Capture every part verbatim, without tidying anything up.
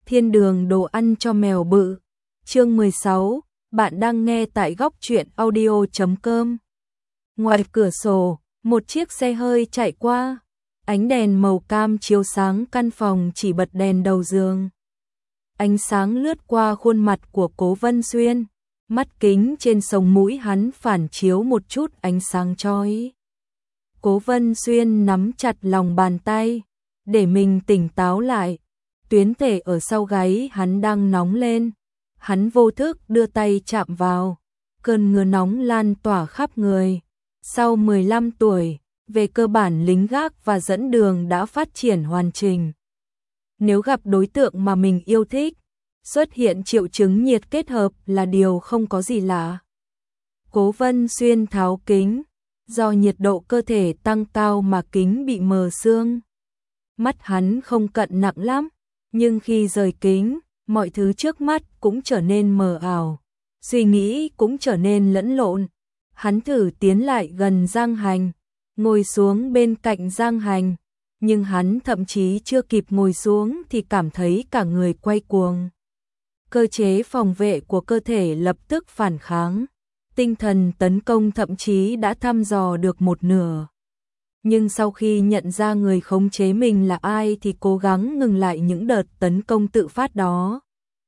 Thiên đường đồ ăn cho mèo bự. Chương mười sáu, bạn đang nghe tại góc truyện audio chấm com. Ngoài cửa sổ, một chiếc xe hơi chạy qua, ánh đèn màu cam chiếu sáng căn phòng chỉ bật đèn đầu giường. Ánh sáng lướt qua khuôn mặt của Cố Vân Xuyên, mắt kính trên sống mũi hắn phản chiếu một chút ánh sáng chói. Cố Vân Xuyên nắm chặt lòng bàn tay, để mình tỉnh táo lại. Tuyến thể ở sau gáy hắn đang nóng lên. Hắn vô thức đưa tay chạm vào. Cơn ngứa nóng lan tỏa khắp người. Sau mười lăm tuổi, về cơ bản lính gác và dẫn đường đã phát triển hoàn chỉnh. Nếu gặp đối tượng mà mình yêu thích, xuất hiện triệu chứng nhiệt kết hợp là điều không có gì lạ. Cố Vân Xuyên tháo kính, do nhiệt độ cơ thể tăng cao mà kính bị mờ sương. Mắt hắn không cận nặng lắm, nhưng khi rời kính, mọi thứ trước mắt cũng trở nên mờ ảo, suy nghĩ cũng trở nên lẫn lộn. Hắn thử tiến lại gần Giang Hành, ngồi xuống bên cạnh Giang Hành, nhưng hắn thậm chí chưa kịp ngồi xuống thì cảm thấy cả người quay cuồng. Cơ chế phòng vệ của cơ thể lập tức phản kháng, tinh thần tấn công thậm chí đã thăm dò được một nửa. Nhưng sau khi nhận ra người khống chế mình là ai thì cố gắng ngừng lại những đợt tấn công tự phát đó.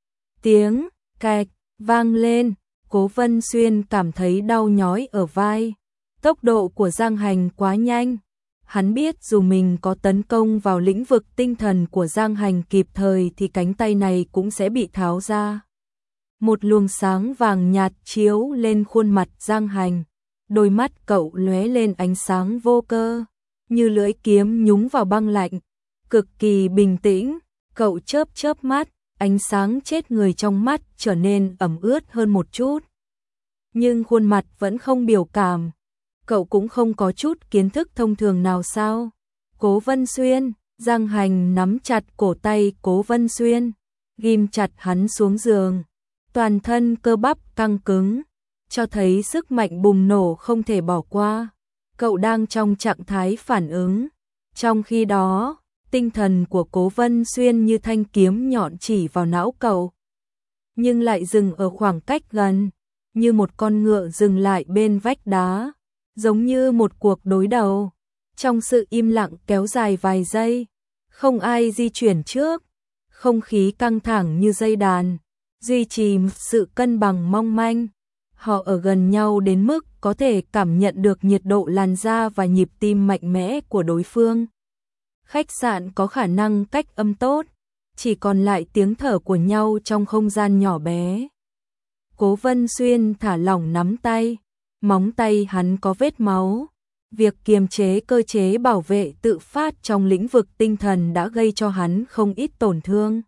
Tiếng cạch vang lên, Cố Vân Xuyên cảm thấy đau nhói ở vai. Tốc độ của Giang Hành quá nhanh. Hắn biết dù mình có tấn công vào lĩnh vực tinh thần của Giang Hành kịp thời thì cánh tay này cũng sẽ bị tháo ra. Một luồng sáng vàng nhạt chiếu lên khuôn mặt Giang Hành. Đôi mắt cậu lóe lên ánh sáng vô cơ, như lưỡi kiếm nhúng vào băng lạnh. Cực kỳ bình tĩnh, cậu chớp chớp mắt, ánh sáng chết người trong mắt trở nên ẩm ướt hơn một chút. Nhưng khuôn mặt vẫn không biểu cảm. Cậu cũng không có chút kiến thức thông thường nào sao? Cố Vân Xuyên, Giang Hành nắm chặt cổ tay Cố Vân Xuyên, ghim chặt hắn xuống giường. Toàn thân cơ bắp căng cứng, cho thấy sức mạnh bùng nổ không thể bỏ qua. Cậu đang trong trạng thái phản ứng. Trong khi đó, tinh thần của Cố Vân Xuyên như thanh kiếm nhọn chỉ vào não cậu, nhưng lại dừng ở khoảng cách gần, như một con ngựa dừng lại bên vách đá, giống như một cuộc đối đầu. Trong sự im lặng kéo dài vài giây, không ai di chuyển trước, không khí căng thẳng như dây đàn, duy trì sự cân bằng mong manh. Họ ở gần nhau đến mức có thể cảm nhận được nhiệt độ làn da và nhịp tim mạnh mẽ của đối phương. Khách sạn có khả năng cách âm tốt, chỉ còn lại tiếng thở của nhau trong không gian nhỏ bé. Cố Vân Xuyên thả lỏng nắm tay, móng tay hắn có vết máu. Việc kiềm chế cơ chế bảo vệ tự phát trong lĩnh vực tinh thần đã gây cho hắn không ít tổn thương.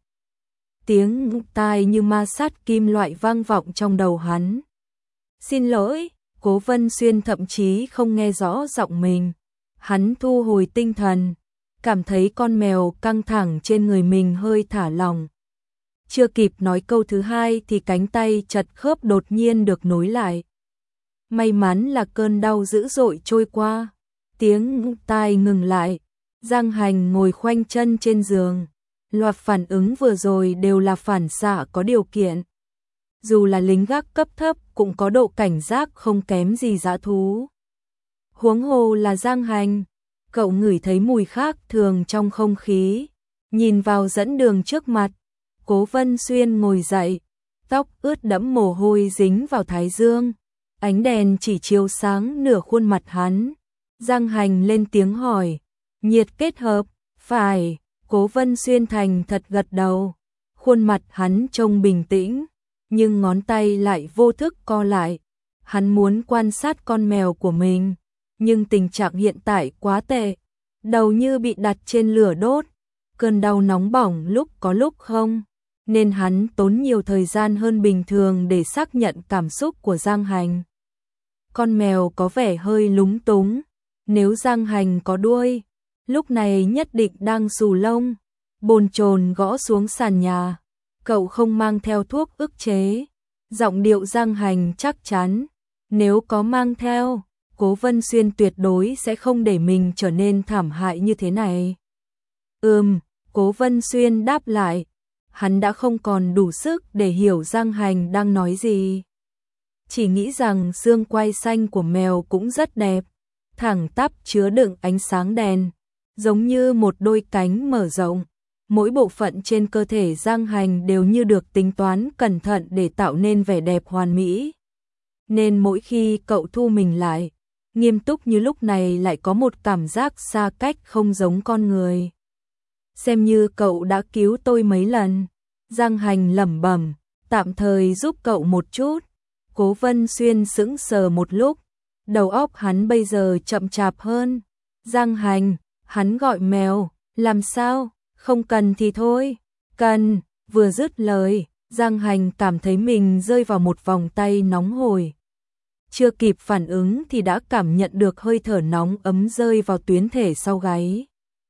Tiếng tai như ma sát kim loại vang vọng trong đầu hắn. Xin lỗi, Cố Vân Xuyên thậm chí không nghe rõ giọng mình. Hắn thu hồi tinh thần, cảm thấy con mèo căng thẳng trên người mình hơi thả lỏng. Chưa kịp nói câu thứ hai thì cánh tay chật khớp đột nhiên được nối lại. May mắn là cơn đau dữ dội trôi qua. Tiếng tai ngừng lại. Giang Hành ngồi khoanh chân trên giường. Loạt phản ứng vừa rồi đều là phản xạ có điều kiện. Dù là lính gác cấp thấp cũng có độ cảnh giác không kém gì dã thú. Huống hồ là Giang Hành. Cậu ngửi thấy mùi khác thường trong không khí. Nhìn vào dẫn đường trước mặt. Cố Vân Xuyên ngồi dậy. Tóc ướt đẫm mồ hôi dính vào thái dương. Ánh đèn chỉ chiếu sáng nửa khuôn mặt hắn. Giang Hành lên tiếng hỏi. Nhiệt kết hợp, phải. Cố Vân Xuyên thành thật gật đầu. Khuôn mặt hắn trông bình tĩnh, nhưng ngón tay lại vô thức co lại. Hắn muốn quan sát con mèo của mình, nhưng tình trạng hiện tại quá tệ. Đầu như bị đặt trên lửa đốt. Cơn đau nóng bỏng lúc có lúc không, nên hắn tốn nhiều thời gian hơn bình thường để xác nhận cảm xúc của Giang Hành. Con mèo có vẻ hơi lúng túng. Nếu Giang Hành có đuôi, lúc này nhất định đang xù lông, bồn chồn gõ xuống sàn nhà. Cậu không mang theo thuốc ức chế. Giọng điệu Giang Hành chắc chắn. Nếu có mang theo, Cố Vân Xuyên tuyệt đối sẽ không để mình trở nên thảm hại như thế này. Ừm, Cố Vân Xuyên đáp lại. hắn đã không còn đủ sức để hiểu Giang Hành đang nói gì. Chỉ nghĩ rằng xương quai xanh của mèo cũng rất đẹp, thẳng tắp chứa đựng ánh sáng đèn, giống như một đôi cánh mở rộng. Mỗi bộ phận trên cơ thể Giang Hành đều như được tính toán cẩn thận để tạo nên vẻ đẹp hoàn mỹ. Nên mỗi khi cậu thu mình lại, nghiêm túc như lúc này lại có một cảm giác xa cách không giống con người. Xem như cậu đã cứu tôi mấy lần. Giang Hành lẩm bẩm, tạm thời giúp cậu một chút. Cố Vân Xuyên sững sờ một lúc, đầu óc hắn bây giờ chậm chạp hơn. Giang Hành, hắn gọi mèo, làm sao, không cần thì thôi, cần, vừa dứt lời, Giang Hành cảm thấy mình rơi vào một vòng tay nóng hổi. Chưa kịp phản ứng thì đã cảm nhận được hơi thở nóng ấm rơi vào tuyến thể sau gáy.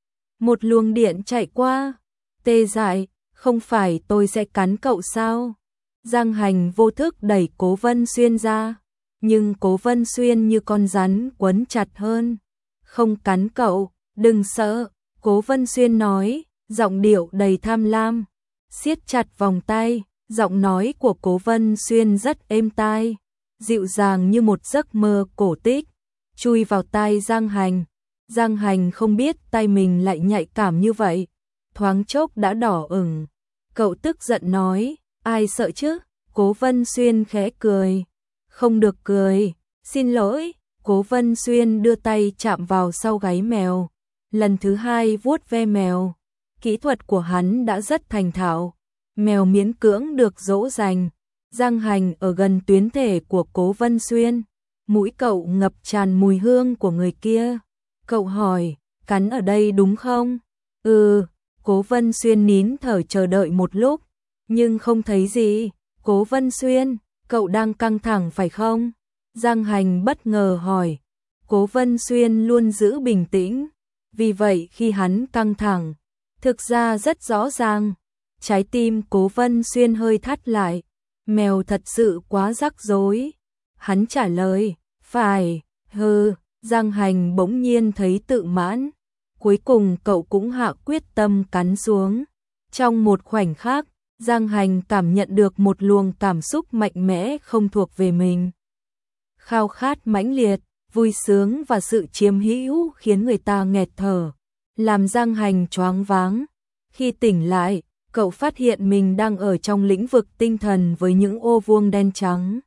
Một luồng điện chạy qua, tê dại, không phải tôi sẽ cắn cậu sao? Giang Hành vô thức đẩy Cố Vân Xuyên ra, nhưng Cố Vân Xuyên như con rắn quấn chặt hơn. Không cắn cậu, đừng sợ, Cố Vân Xuyên nói, giọng điệu đầy tham lam, siết chặt vòng tay, giọng nói của Cố Vân Xuyên rất êm tai, dịu dàng như một giấc mơ cổ tích, chui vào tai Giang Hành. Giang Hành không biết tay mình lại nhạy cảm như vậy, thoáng chốc đã đỏ ửng. Cậu tức giận nói, ai sợ chứ? Cố Vân Xuyên khẽ cười. Không được cười, xin lỗi. Cố Vân Xuyên đưa tay chạm vào sau gáy mèo, lần thứ hai vuốt ve mèo. Kỹ thuật của hắn đã rất thành thạo, mèo miễn cưỡng được dỗ dành. Giang Hành ở gần tuyến thể của Cố Vân Xuyên, mũi cậu ngập tràn mùi hương của người kia. Cậu hỏi, cắn ở đây đúng không? Ừ, Cố Vân Xuyên nín thở chờ đợi một lúc, nhưng không thấy gì. Cố Vân Xuyên, cậu đang căng thẳng phải không? Giang Hành bất ngờ hỏi. Cố Vân Xuyên luôn giữ bình tĩnh, vì vậy khi hắn căng thẳng, thực ra rất rõ ràng. Trái tim Cố Vân Xuyên hơi thắt lại, mèo thật sự quá rắc rối. Hắn trả lời, phải, hừ. Giang Hành bỗng nhiên thấy tự mãn, cuối cùng cậu cũng hạ quyết tâm cắn xuống. Trong một khoảnh khắc, Giang Hành cảm nhận được một luồng cảm xúc mạnh mẽ không thuộc về mình. Khao khát mãnh liệt, vui sướng và sự chiếm hữu khiến người ta nghẹt thở, làm Giang Hành choáng váng. Khi tỉnh lại, cậu phát hiện mình đang ở trong lĩnh vực tinh thần với những ô vuông đen trắng.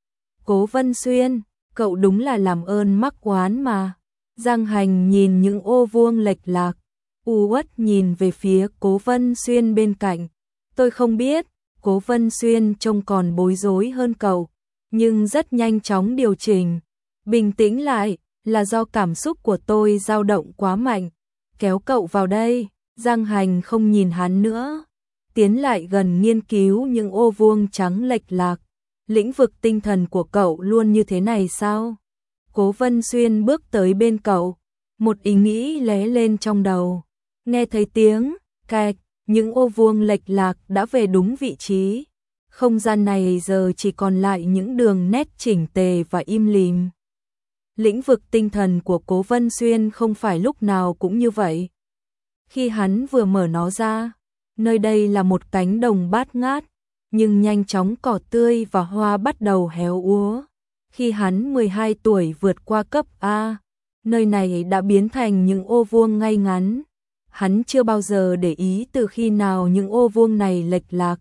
Cố Vân Xuyên, cậu đúng là làm ơn mắc oán mà. Giang Hành nhìn những ô vuông lệch lạc, u uất nhìn về phía Cố Vân Xuyên bên cạnh. Tôi không biết. Cố Vân Xuyên trông còn bối rối hơn cậu, nhưng rất nhanh chóng điều chỉnh. Bình tĩnh lại, là do cảm xúc của tôi dao động quá mạnh. Kéo cậu vào đây. Giang Hành không nhìn hắn nữa, tiến lại gần nghiên cứu những ô vuông trắng lệch lạc. Lĩnh vực tinh thần của cậu luôn như thế này sao? Cố Vân Xuyên bước tới bên cậu, một ý nghĩ lóe lên trong đầu. Nghe thấy tiếng cạch, những ô vuông lệch lạc đã về đúng vị trí. Không gian này giờ chỉ còn lại những đường nét chỉnh tề và im lìm. Lĩnh vực tinh thần của Cố Vân Xuyên không phải lúc nào cũng như vậy. Khi hắn vừa mở nó ra, nơi đây là một cánh đồng bát ngát, nhưng nhanh chóng cỏ tươi và hoa bắt đầu héo úa. Khi hắn mười hai tuổi vượt qua cấp A, nơi này đã biến thành những ô vuông ngay ngắn. Hắn chưa bao giờ để ý từ khi nào những ô vuông này lệch lạc.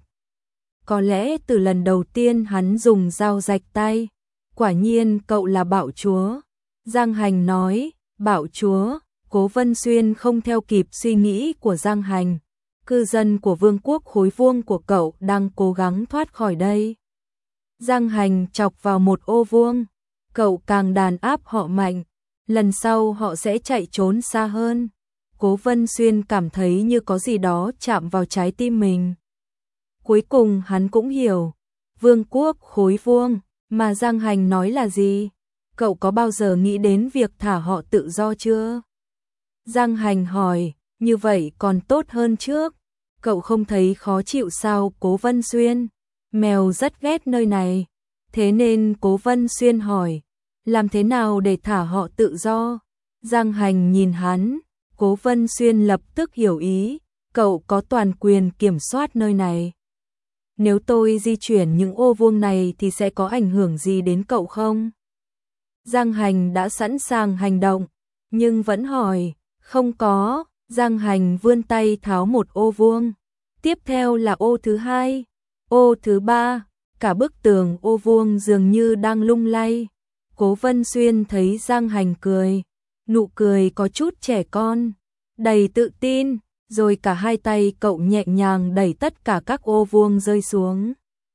Có lẽ từ lần đầu tiên hắn dùng dao rạch tay. Quả nhiên cậu là bạo chúa. Giang Hành nói, bạo chúa. Cố Vân Xuyên không theo kịp suy nghĩ của Giang Hành. Cư dân của vương quốc khối vuông của cậu đang cố gắng thoát khỏi đây. Giang Hành chọc vào một ô vuông. Cậu càng đàn áp họ mạnh, lần sau họ sẽ chạy trốn xa hơn. Cố Vân Xuyên cảm thấy như có gì đó chạm vào trái tim mình. Cuối cùng hắn cũng hiểu, vương quốc khối vuông mà Giang Hành nói là gì. Cậu có bao giờ nghĩ đến việc thả họ tự do chưa? Giang Hành hỏi, như vậy còn tốt hơn trước. Cậu không thấy khó chịu sao? Cố Vân Xuyên, mèo rất ghét nơi này. Thế nên Cố Vân Xuyên hỏi, làm thế nào để thả họ tự do? Giang Hành nhìn hắn, Cố Vân Xuyên lập tức hiểu ý. cậu có toàn quyền kiểm soát nơi này. Nếu tôi di chuyển những ô vuông này thì sẽ có ảnh hưởng gì đến cậu không? Giang Hành đã sẵn sàng hành động, nhưng vẫn hỏi, không có. Giang Hành vươn tay tháo một ô vuông. Tiếp theo là ô thứ hai, ô thứ ba, cả bức tường ô vuông dường như đang lung lay. Cố Vân Xuyên thấy Giang Hành cười, nụ cười có chút trẻ con, đầy tự tin, rồi cả hai tay cậu nhẹ nhàng đẩy tất cả các ô vuông rơi xuống.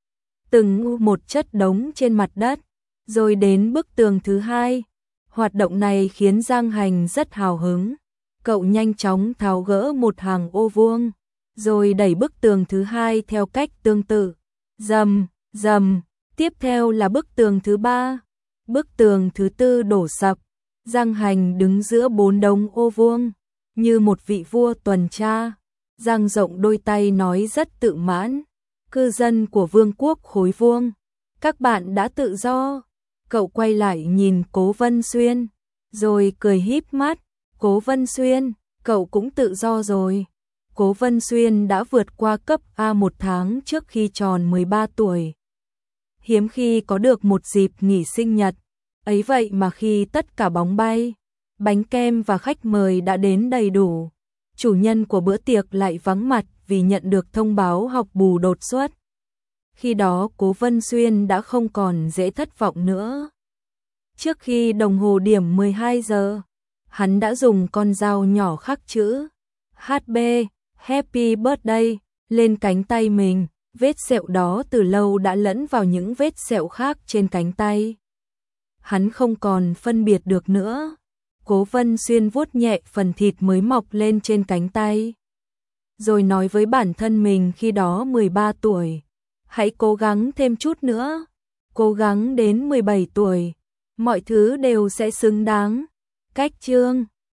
Từng một chất đống trên mặt đất, rồi đến bức tường thứ hai. Hoạt động này khiến Giang Hành rất hào hứng. Cậu nhanh chóng tháo gỡ một hàng ô vuông, rồi đẩy bức tường thứ hai theo cách tương tự. Rầm, rầm, tiếp theo là bức tường thứ ba. Bức tường thứ tư đổ sập. Giang Hành đứng giữa bốn đống ô vuông, như một vị vua tuần tra. Giang rộng đôi tay nói rất tự mãn. Cư dân của vương quốc khối vuông, các bạn đã tự do. Cậu quay lại nhìn Cố Vân Xuyên, rồi cười híp mắt. Cố Vân Xuyên, cậu cũng tự do rồi. Cố Vân Xuyên đã vượt qua cấp A một tháng trước khi tròn mười ba tuổi. Hiếm khi có được một dịp nghỉ sinh nhật. Ấy vậy mà khi tất cả bóng bay, bánh kem và khách mời đã đến đầy đủ, chủ nhân của bữa tiệc lại vắng mặt vì nhận được thông báo học bù đột xuất. Khi đó Cố Vân Xuyên đã không còn dễ thất vọng nữa. Trước khi đồng hồ điểm mười hai giờ, hắn đã dùng con dao nhỏ khắc chữ hát bê Happy Birthday lên cánh tay mình. Vết sẹo đó từ lâu đã lẫn vào những vết sẹo khác trên cánh tay. Hắn không còn phân biệt được nữa. Cố Vân Xuyên vuốt nhẹ phần thịt mới mọc lên trên cánh tay, rồi nói với bản thân mình khi đó mười ba tuổi, hãy cố gắng thêm chút nữa, cố gắng đến mười bảy tuổi, mọi thứ đều sẽ xứng đáng. Cách chương